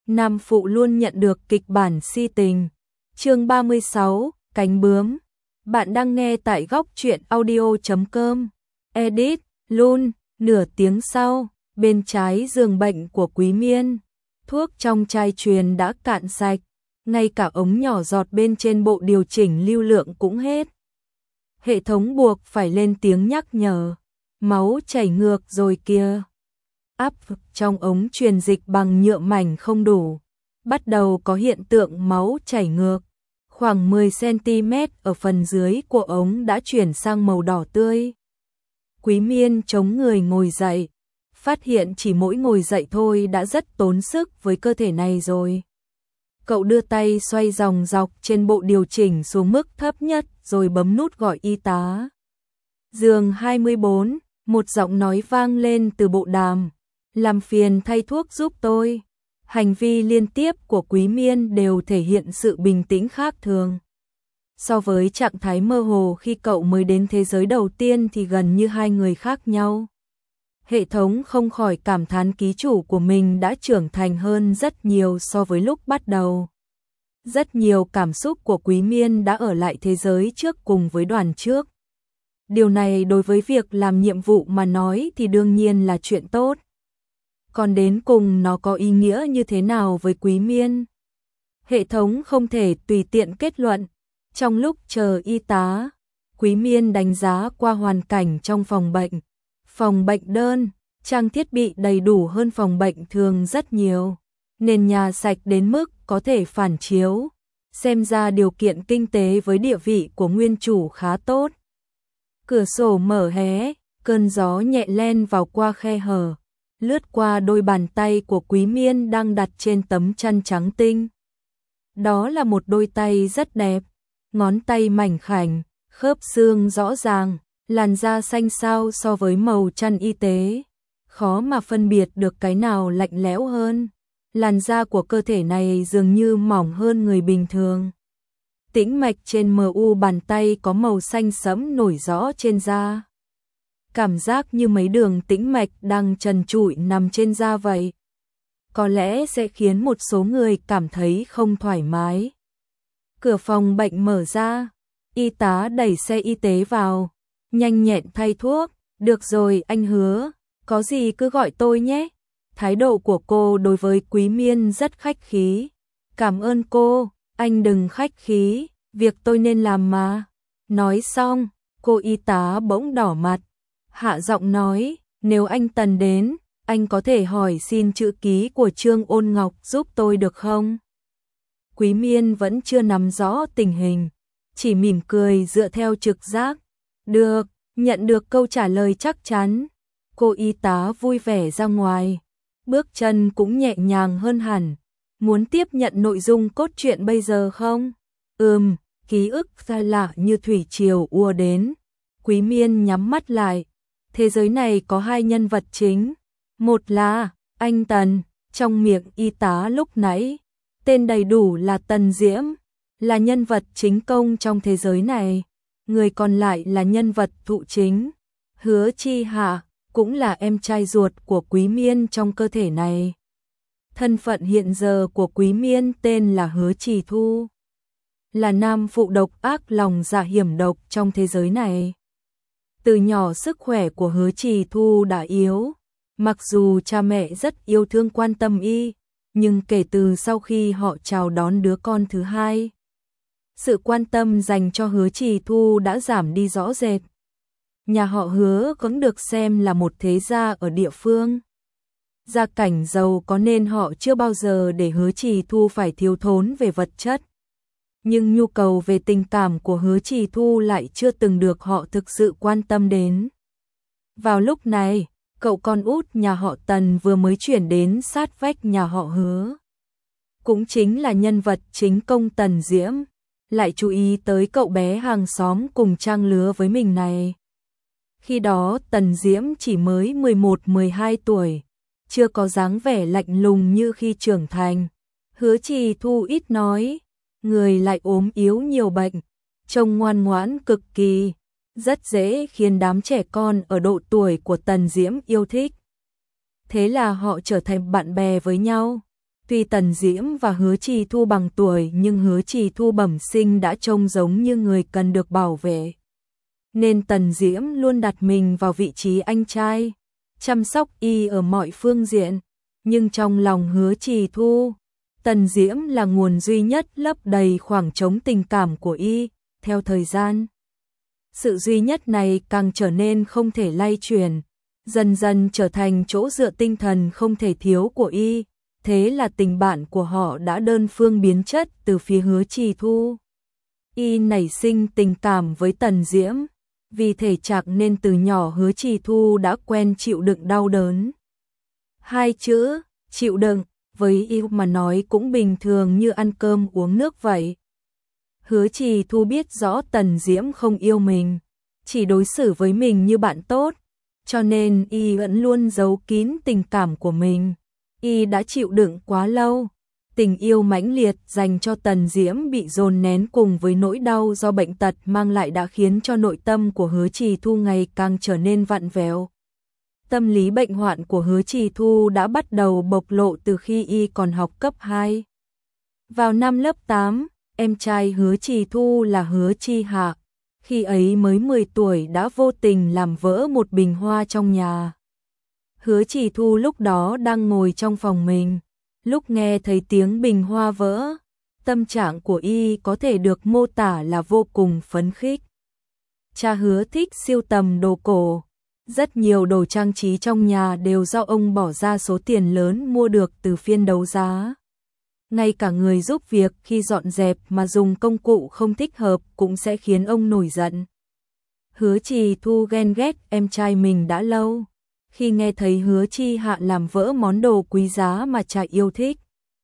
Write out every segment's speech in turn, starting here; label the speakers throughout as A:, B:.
A: Nam phụ luôn nhận được kịch bản si tình. Chương 36, cánh bướm. Bạn đang nghe tại góc truyện audio.com. Edit, Lun, nửa tiếng sau, bên trái giường bệnh của Quý Miên. Thuốc trong chai truyền đã cạn sạch, ngay cả ống nhỏ giọt bên trên bộ điều chỉnh lưu lượng cũng hết. Hệ thống buộc phải lên tiếng nhắc nhở. Máu chảy ngược rồi kìa. Áp trong ống truyền dịch bằng nhựa mảnh không đủ. Bắt đầu có hiện tượng máu chảy ngược. Khoảng 10 cm ở phần dưới của ống đã chuyển sang màu đỏ tươi. Quý Miên chống người ngồi dậy. Phát hiện chỉ mỗi ngồi dậy thôi đã rất tốn sức với cơ thể này rồi. Cậu đưa tay xoay dòng dọc trên bộ điều chỉnh xuống mức thấp nhất rồi bấm nút gọi y tá. Giường 24, một giọng nói vang lên từ bộ đàm. Làm phiền thay thuốc giúp tôi. Hành vi liên tiếp của Quý Miên đều thể hiện sự bình tĩnh khác thường. So với trạng thái mơ hồ khi cậu mới đến thế giới đầu tiên thì gần như hai người khác nhau. Hệ thống không khỏi cảm thán ký chủ của mình đã trưởng thành hơn rất nhiều so với lúc bắt đầu. Rất nhiều cảm xúc của Quý Miên đã ở lại thế giới trước cùng với đoàn trước. Điều này đối với việc làm nhiệm vụ mà nói thì đương nhiên là chuyện tốt. Còn đến cùng nó có ý nghĩa như thế nào với Quý Miên? Hệ thống không thể tùy tiện kết luận. Trong lúc chờ y tá, Quý Miên đánh giá qua hoàn cảnh trong phòng bệnh. Phòng bệnh đơn, trang thiết bị đầy đủ hơn phòng bệnh thường rất nhiều. Nền nhà sạch đến mức có thể phản chiếu. Xem ra điều kiện kinh tế với địa vị của nguyên chủ khá tốt. Cửa sổ mở hé, cơn gió nhẹ len vào qua khe hở, lướt qua đôi bàn tay của Quý Miên đang đặt trên tấm chăn trắng tinh. Đó là một đôi tay rất đẹp, ngón tay mảnh khảnh, khớp xương rõ ràng, làn da xanh xao so với màu chăn y tế. Khó mà phân biệt được cái nào lạnh lẽo hơn. Làn da của cơ thể này dường như mỏng hơn người bình thường. Tĩnh mạch trên mu bàn tay có màu xanh sẫm nổi rõ trên da. Cảm giác như mấy đường tĩnh mạch đang trần trụi nằm trên da vậy. Có lẽ sẽ khiến một số người cảm thấy không thoải mái. Cửa phòng bệnh mở ra, y tá đẩy xe y tế vào, nhanh nhẹn thay thuốc. Được rồi anh Hứa, có gì cứ gọi tôi nhé. Thái độ của cô đối với Quý Miên rất khách khí. Cảm ơn cô, anh đừng khách khí, việc tôi nên làm mà. Nói xong, cô y tá bỗng đỏ mặt. Hạ giọng nói, nếu anh Tần đến, anh có thể hỏi xin chữ ký của Trương Ôn Ngọc giúp tôi được không? Quý Miên vẫn chưa nắm rõ tình hình, chỉ mỉm cười dựa theo trực giác. Được, nhận được câu trả lời chắc chắn. Cô y tá vui vẻ ra ngoài, bước chân cũng nhẹ nhàng hơn hẳn. Muốn tiếp nhận nội dung cốt truyện bây giờ không? Ký ức xa lạ như thủy triều ùa đến. Quý Miên nhắm mắt lại. Thế giới này có hai nhân vật chính. Một là anh Tần, trong miệng y tá lúc nãy. Tên đầy đủ là Tần Diễm, là nhân vật chính công trong thế giới này. Người còn lại là nhân vật thụ chính. Hứa Chi Hạ, cũng là em trai ruột của Quý Miên trong cơ thể này. Thân phận hiện giờ của Quý Miên tên là Hứa Trì Thu. Là nam phụ độc ác lòng dạ hiểm độc trong thế giới này. Từ nhỏ sức khỏe của Hứa Trì Thu đã yếu. Mặc dù cha mẹ rất yêu thương quan tâm y, nhưng kể từ sau khi họ chào đón đứa con thứ hai, sự quan tâm dành cho Hứa Trì Thu đã giảm đi rõ rệt. Nhà họ Hứa cũng được xem là một thế gia ở địa phương. Gia cảnh giàu có nên họ chưa bao giờ để Hứa Trì Thu phải thiếu thốn về vật chất. Nhưng nhu cầu về tình cảm của Hứa Trì Thu lại chưa từng được họ thực sự quan tâm đến. Vào lúc này, cậu con út nhà họ Tần vừa mới chuyển đến sát vách nhà họ Hứa. Cũng chính là nhân vật chính công Tần Diễm, lại chú ý tới cậu bé hàng xóm cùng trang lứa với mình này. Khi đó Tần Diễm chỉ mới 11-12 tuổi, chưa có dáng vẻ lạnh lùng như khi trưởng thành. Hứa Trì Thu ít nói, người lại ốm yếu nhiều bệnh, trông ngoan ngoãn cực kỳ, rất dễ khiến đám trẻ con ở độ tuổi của Tần Diễm yêu thích. Thế là họ trở thành bạn bè với nhau. Tuy Tần Diễm và Hứa Trì Thu bằng tuổi nhưng Hứa Trì Thu bẩm sinh đã trông giống như người cần được bảo vệ. Nên Tần Diễm luôn đặt mình vào vị trí anh trai, chăm sóc y ở mọi phương diện. Nhưng trong lòng Hứa Trì Thu, Tần Diễm là nguồn duy nhất lấp đầy khoảng trống tình cảm của y. Theo thời gian, sự duy nhất này càng trở nên không thể lay chuyển, dần dần trở thành chỗ dựa tinh thần không thể thiếu của y. Thế là tình bạn của họ đã đơn phương biến chất từ phía Hứa Trì Thu. Y nảy sinh tình cảm với Tần Diễm, vì thể trạng nên từ nhỏ Hứa Trì Thu đã quen chịu đựng đau đớn. Hai chữ, chịu đựng, với y mà nói cũng bình thường như ăn cơm uống nước vậy. Hứa Trì Thu biết rõ Tần Diễm không yêu mình, chỉ đối xử với mình như bạn tốt, cho nên y vẫn luôn giấu kín tình cảm của mình. Y đã chịu đựng quá lâu, tình yêu mãnh liệt dành cho Tần Diễm bị dồn nén cùng với nỗi đau do bệnh tật mang lại đã khiến cho nội tâm của Hứa Trì Thu ngày càng trở nên vặn vẹo. Tâm lý bệnh hoạn của Hứa Trì Thu đã bắt đầu bộc lộ từ khi y còn học cấp 2. Vào năm lớp 8, em trai Hứa Trì Thu là Hứa Chi Hạ, khi ấy mới 10 tuổi đã vô tình làm vỡ một bình hoa trong nhà. Hứa Trì Thu lúc đó đang ngồi trong phòng mình, lúc nghe thấy tiếng bình hoa vỡ, tâm trạng của y có thể được mô tả là vô cùng phấn khích. Cha Hứa thích sưu tầm đồ cổ, rất nhiều đồ trang trí trong nhà đều do ông bỏ ra số tiền lớn mua được từ phiên đấu giá. Ngay cả người giúp việc khi dọn dẹp mà dùng công cụ không thích hợp cũng sẽ khiến ông nổi giận. Hứa Trì Thu ghen ghét em trai mình đã lâu, khi nghe thấy Hứa Chi Hạ làm vỡ món đồ quý giá mà cha yêu thích.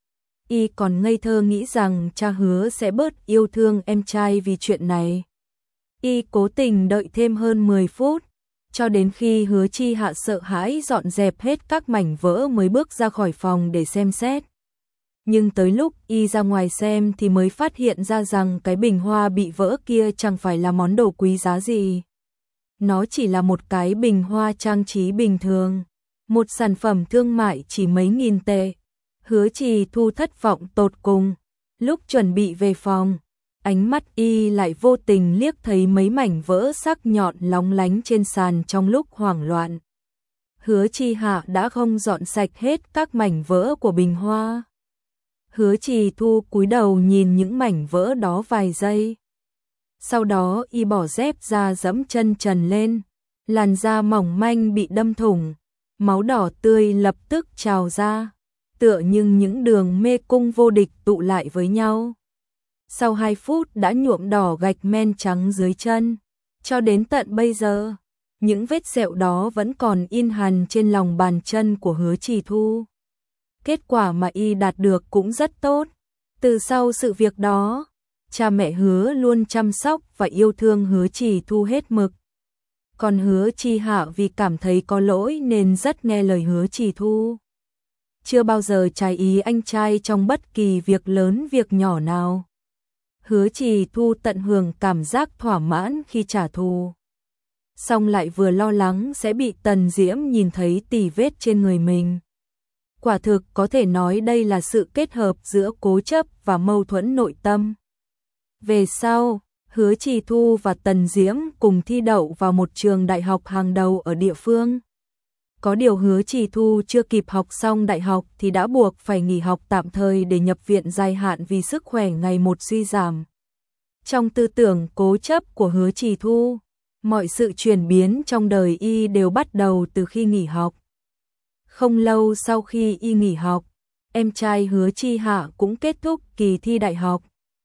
A: Y còn ngây thơ nghĩ rằng cha Hứa sẽ bớt yêu thương em trai vì chuyện này. Y cố tình đợi thêm hơn 10 phút, cho đến khi Hứa Chi Hạ sợ hãi dọn dẹp hết các mảnh vỡ mới bước ra khỏi phòng để xem xét. Nhưng tới lúc y ra ngoài xem thì mới phát hiện ra rằng cái bình hoa bị vỡ kia chẳng phải là món đồ quý giá gì. Nó chỉ là một cái bình hoa trang trí bình thường, một sản phẩm thương mại chỉ mấy nghìn tệ. Hứa Trì Thu thất vọng tột cùng, lúc chuẩn bị về phòng, ánh mắt y lại vô tình liếc thấy mấy mảnh vỡ sắc nhọn lóng lánh trên sàn trong lúc hoảng loạn. Hứa Chi Hạ đã không dọn sạch hết các mảnh vỡ của bình hoa. Hứa Trì Thu cúi đầu nhìn những mảnh vỡ đó vài giây. Sau đó y bỏ dép ra dẫm chân trần lên, làn da mỏng manh bị đâm thủng, máu đỏ tươi lập tức trào ra, tựa như những đường mê cung vô địch tụ lại với nhau. Sau 2 phút đã nhuộm đỏ gạch men trắng dưới chân, cho đến tận bây giờ, những vết sẹo đó vẫn còn in hằn trên lòng bàn chân của Hứa Trì Thu. Kết quả mà y đạt được cũng rất tốt. Từ sau sự việc đó, cha mẹ Hứa luôn chăm sóc và yêu thương Hứa Trì Thu hết mực. Còn Hứa Chi Hạ vì cảm thấy có lỗi nên rất nghe lời Hứa Trì Thu. Chưa bao giờ trái ý anh trai trong bất kỳ việc lớn việc nhỏ nào. Hứa Trì Thu tận hưởng cảm giác thỏa mãn khi trả thù. Xong lại vừa lo lắng sẽ bị Tần Diễm nhìn thấy tì vết trên người mình. Quả thực có thể nói đây là sự kết hợp giữa cố chấp và mâu thuẫn nội tâm. Về sau, Hứa Trì Thu và Tần Diễm cùng thi đậu vào một trường đại học hàng đầu ở địa phương. Có điều Hứa Trì Thu chưa kịp học xong đại học thì đã buộc phải nghỉ học tạm thời để nhập viện dài hạn vì sức khỏe ngày một suy giảm. Trong tư tưởng cố chấp của Hứa Trì Thu, mọi sự chuyển biến trong đời y đều bắt đầu từ khi nghỉ học. Không lâu sau khi y nghỉ học, em trai Hứa Chi Hạ cũng kết thúc kỳ thi đại học.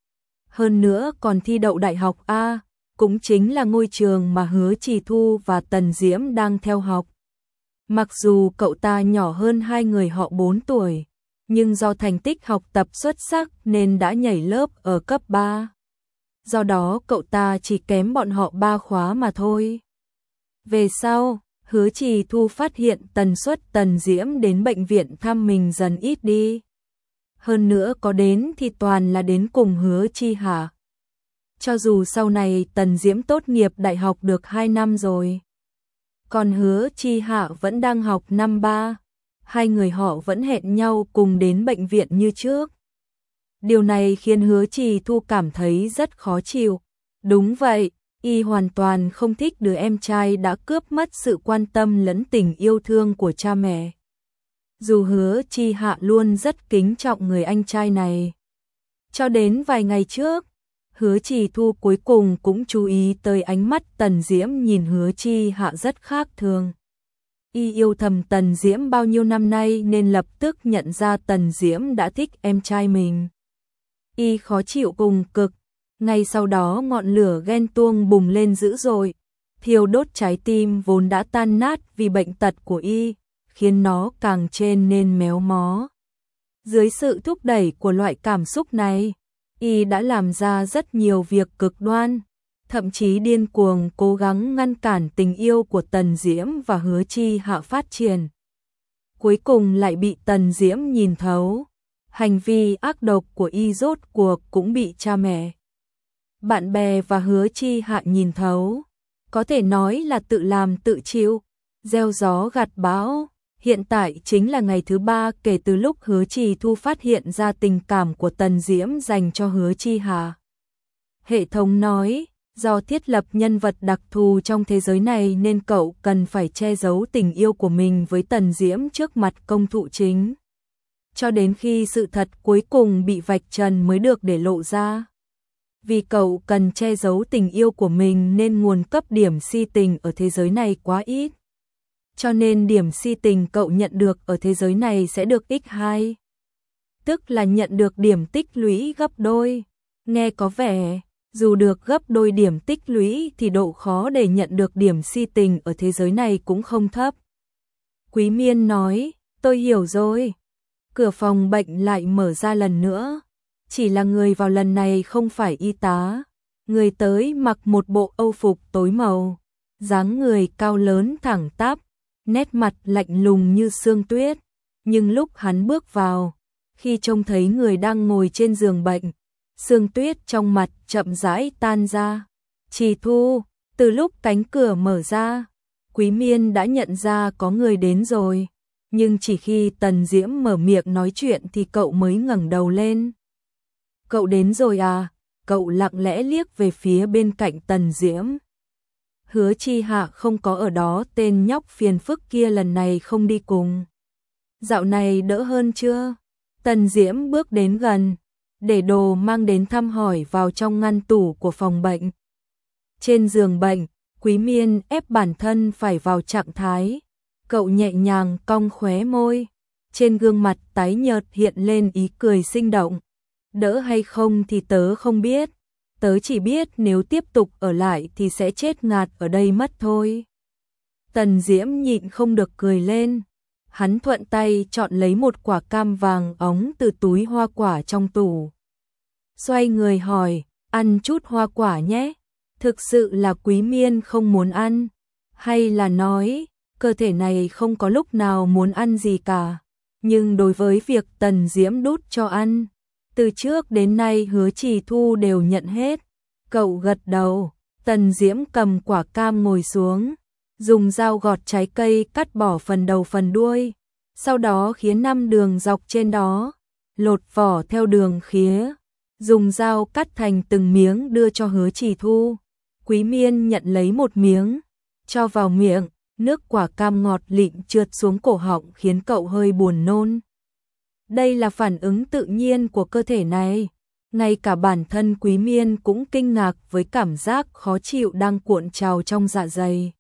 A: Hơn nữa còn thi đậu đại học A, cũng chính là ngôi trường mà Hứa Trì Thu và Tần Diễm đang theo học. Mặc dù cậu ta nhỏ hơn hai người họ 4 tuổi, nhưng do thành tích học tập xuất sắc nên đã nhảy lớp ở cấp 3. Do đó cậu ta chỉ kém bọn họ 3 khóa mà thôi. Về sau, Hứa Trì Thu phát hiện tần suất Tần Diễm đến bệnh viện thăm mình dần ít đi. Hơn nữa có đến thì toàn là đến cùng Hứa Chi Hạ. Cho dù sau này Tần Diễm tốt nghiệp đại học được 2 năm rồi, còn Hứa Chi Hạ vẫn đang học năm 3. hai người họ vẫn hẹn nhau cùng đến bệnh viện như trước. Điều này khiến Hứa Trì Thu cảm thấy rất khó chịu. Đúng vậy, y hoàn toàn không thích đứa em trai đã cướp mất sự quan tâm lẫn tình yêu thương của cha mẹ. Dù Hứa Chi Hạ luôn rất kính trọng người anh trai này. Cho đến vài ngày trước, Hứa Trì Thu cuối cùng cũng chú ý tới ánh mắt Tần Diễm nhìn Hứa Chi Hạ rất khác thường. Y yêu thầm Tần Diễm bao nhiêu năm nay nên lập tức nhận ra Tần Diễm đã thích em trai mình. Y khó chịu cùng cực, ngay sau đó ngọn lửa ghen tuông bùng lên dữ dội, thiêu đốt trái tim vốn đã tan nát vì bệnh tật của Y, khiến nó càng trên nên méo mó. Dưới sự thúc đẩy của loại cảm xúc này, Y đã làm ra rất nhiều việc cực đoan, thậm chí điên cuồng cố gắng ngăn cản tình yêu của Tần Diễm và Hứa Chi Hạ phát triển. Cuối cùng lại bị Tần Diễm nhìn thấu, hành vi ác độc của Y rốt cuộc cũng bị cha mẹ, bạn bè và Hứa Chi Hạ nhìn thấu, có thể nói là tự làm tự chịu, gieo gió gặt bão. Hiện tại chính là ngày thứ 3 kể từ lúc Hứa Trì Thu phát hiện ra tình cảm của Tần Diễm dành cho Hứa Chi Hạ. Hệ thống nói, do thiết lập nhân vật đặc thù trong thế giới này nên cậu cần phải che giấu tình yêu của mình với Tần Diễm trước mặt công thụ chính. Cho đến khi sự thật cuối cùng bị vạch trần mới được để lộ ra. Vì cậu cần che giấu tình yêu của mình nên nguồn cấp điểm si tình ở thế giới này quá ít. Cho nên điểm si tình cậu nhận được ở thế giới này sẽ được x2. Tức là nhận được điểm tích lũy gấp đôi. Nghe có vẻ, dù được gấp đôi điểm tích lũy thì độ khó để nhận được điểm si tình ở thế giới này cũng không thấp. Quý Miên nói, tôi hiểu rồi. Cửa phòng bệnh lại mở ra lần nữa. Chỉ là người vào lần này không phải y tá. Người tới mặc một bộ âu phục tối màu. Dáng người cao lớn thẳng tắp. Nét mặt lạnh lùng như sương tuyết, nhưng lúc hắn bước vào, khi trông thấy người đang ngồi trên giường bệnh, sương tuyết trong mặt chậm rãi tan ra. Trì Thu, từ lúc cánh cửa mở ra, Quý Miên đã nhận ra có người đến rồi, nhưng chỉ khi Tần Diễm mở miệng nói chuyện thì cậu mới ngẩng đầu lên. Cậu đến rồi à? Cậu lặng lẽ liếc về phía bên cạnh Tần Diễm. Hứa Chi Hạ không có ở đó, tên nhóc phiền phức kia lần này không đi cùng. Dạo này đỡ hơn chưa? Tần Diễm bước đến gần, để đồ mang đến thăm hỏi vào trong ngăn tủ của phòng bệnh. Trên giường bệnh, Quý Miên ép bản thân phải vào trạng thái. Cậu nhẹ nhàng cong khóe môi, trên gương mặt tái nhợt hiện lên ý cười sinh động. Đỡ hay không thì tớ không biết. Tớ chỉ biết nếu tiếp tục ở lại thì sẽ chết ngạt ở đây mất thôi. Tần Diễm nhịn không được cười lên. Hắn thuận tay chọn lấy một quả cam vàng óng từ túi hoa quả trong tủ. Xoay người hỏi, ăn chút hoa quả nhé. Thực sự là Quý Miên không muốn ăn. Hay là nói, cơ thể này không có lúc nào muốn ăn gì cả. Nhưng đối với việc Tần Diễm đút cho ăn, từ trước đến nay Hứa Trì Thu đều nhận hết. Cậu gật đầu, Tần Diễm cầm quả cam ngồi xuống, dùng dao gọt trái cây cắt bỏ phần đầu phần đuôi, sau đó khía 5 đường dọc trên đó, lột vỏ theo đường khía, dùng dao cắt thành từng miếng đưa cho Hứa Trì Thu. Quý Miên nhận lấy một miếng, cho vào miệng, nước quả cam ngọt lịm trượt xuống cổ họng khiến cậu hơi buồn nôn. Đây là phản ứng tự nhiên của cơ thể này. Ngay cả bản thân Quý Miên cũng kinh ngạc với cảm giác khó chịu đang cuộn trào trong dạ dày.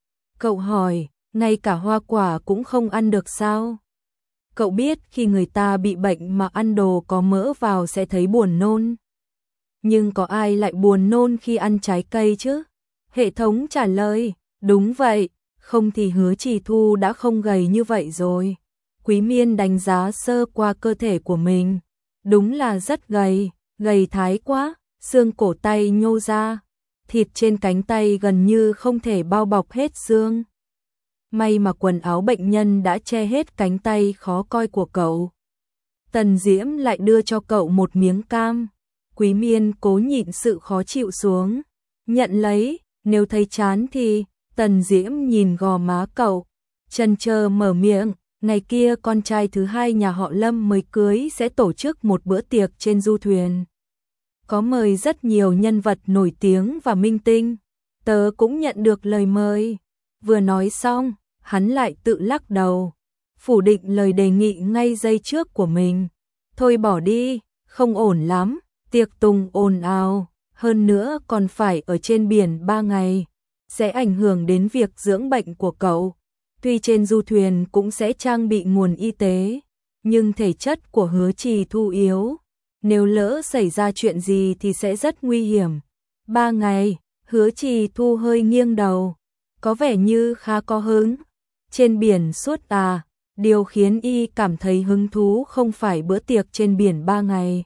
A: Cậu hỏi, ngay cả hoa quả cũng không ăn được sao? Cậu biết khi người ta bị bệnh mà ăn đồ có mỡ vào sẽ thấy buồn nôn. Nhưng có ai lại buồn nôn khi ăn trái cây chứ? Hệ thống trả lời, đúng vậy, không thì Hứa Trì Thu đã không gầy như vậy rồi. Quý Miên đánh giá sơ qua cơ thể của mình, đúng là rất gầy, gầy thái quá, xương cổ tay nhô ra, thịt trên cánh tay gần như không thể bao bọc hết xương. May mà quần áo bệnh nhân đã che hết cánh tay khó coi của cậu. Tần Diễm lại đưa cho cậu một miếng cam. Quý Miên cố nhịn sự khó chịu xuống, nhận lấy, nếu thấy chán thì. Tần Diễm nhìn gò má cậu, chần chờ mở miệng, Ngày kia con trai thứ hai nhà họ Lâm mới cưới sẽ tổ chức một bữa tiệc trên du thuyền. Có mời rất nhiều nhân vật nổi tiếng và minh tinh. Tớ cũng nhận được lời mời. Vừa nói xong, hắn lại tự lắc đầu, phủ định lời đề nghị ngay giây trước của mình. Thôi bỏ đi, không ổn lắm, tiệc tùng ồn ào, hơn nữa còn phải ở trên biển 3 ngày, sẽ ảnh hưởng đến việc dưỡng bệnh của cậu. Tuy trên du thuyền cũng sẽ trang bị nguồn y tế, nhưng thể chất của Hứa Trì Thu yếu, nếu lỡ xảy ra chuyện gì thì sẽ rất nguy hiểm. 3 ngày, Hứa Trì Thu hơi nghiêng đầu, có vẻ như khá có hứng. Trên biển suốt à, điều khiến y cảm thấy hứng thú không phải bữa tiệc trên biển 3 ngày,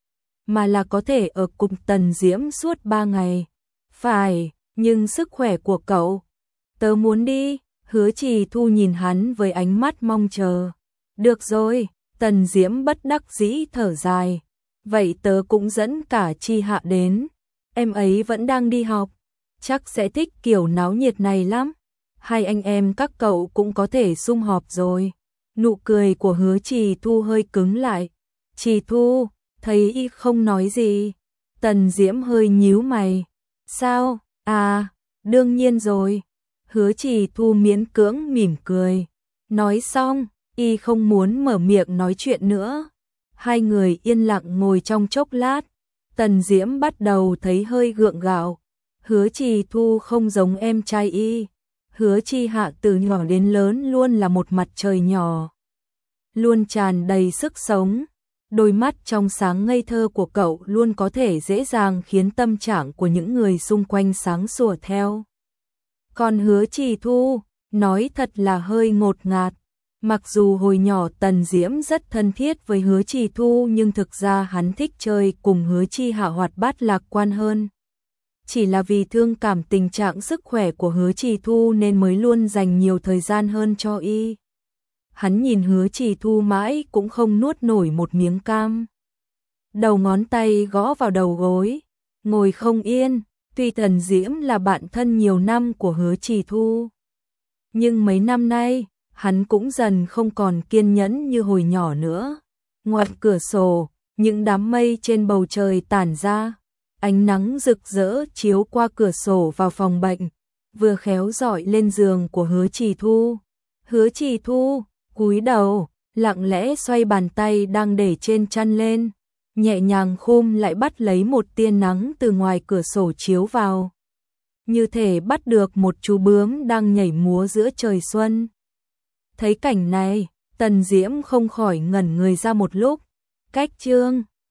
A: mà là có thể ở cùng Tần Diễm suốt 3 ngày. Phải, nhưng sức khỏe của cậu, tớ muốn đi. Hứa Trì Thu nhìn hắn với ánh mắt mong chờ. Được rồi, Tần Diễm bất đắc dĩ thở dài. Vậy tớ cũng dẫn cả Chi Hạ đến. Em ấy vẫn đang đi học, chắc sẽ thích kiểu náo nhiệt này lắm. Hai anh em các cậu cũng có thể sum họp rồi. Nụ cười của Hứa Trì Thu hơi cứng lại. Trì Thu, thấy y không nói gì. Tần Diễm hơi nhíu mày. Sao? À, đương nhiên rồi. Hứa Trì Thu miễn cưỡng mỉm cười. Nói xong, y không muốn mở miệng nói chuyện nữa. Hai người yên lặng ngồi trong chốc lát. Tần Diễm bắt đầu thấy hơi gượng gạo. Hứa Trì Thu không giống em trai y. Hứa Chi Hạ từ nhỏ đến lớn luôn là một mặt trời nhỏ, luôn tràn đầy sức sống. Đôi mắt trong sáng ngây thơ của cậu luôn có thể dễ dàng khiến tâm trạng của những người xung quanh sáng sủa theo. Còn Hứa Trì Thu, nói thật là hơi ngột ngạt. Mặc dù hồi nhỏ Tần Diễm rất thân thiết với Hứa Trì Thu, nhưng thực ra hắn thích chơi cùng Hứa Chi Hạ hoạt bát lạc quan hơn. Chỉ là vì thương cảm tình trạng sức khỏe của Hứa Trì Thu nên mới luôn dành nhiều thời gian hơn cho y. Hắn nhìn Hứa Trì Thu mãi cũng không nuốt nổi một miếng cam. Đầu ngón tay gõ vào đầu gối, ngồi không yên. Tuy Tần Diễm là bạn thân nhiều năm của Hứa Trì Thu, nhưng mấy năm nay, hắn cũng dần không còn kiên nhẫn như hồi nhỏ nữa. Ngoài cửa sổ, những đám mây trên bầu trời tản ra, ánh nắng rực rỡ chiếu qua cửa sổ vào phòng bệnh, vừa khéo rọi lên giường của Hứa Trì Thu. Hứa Trì Thu cúi đầu, lặng lẽ xoay bàn tay đang để trên chăn lên, nhẹ nhàng khum lại bắt lấy một tia nắng từ ngoài cửa sổ chiếu vào, như thể bắt được một chú bướm đang nhảy múa giữa trời xuân. Thấy cảnh này, Tần Diễm không khỏi ngẩn người ra một lúc. Cách chương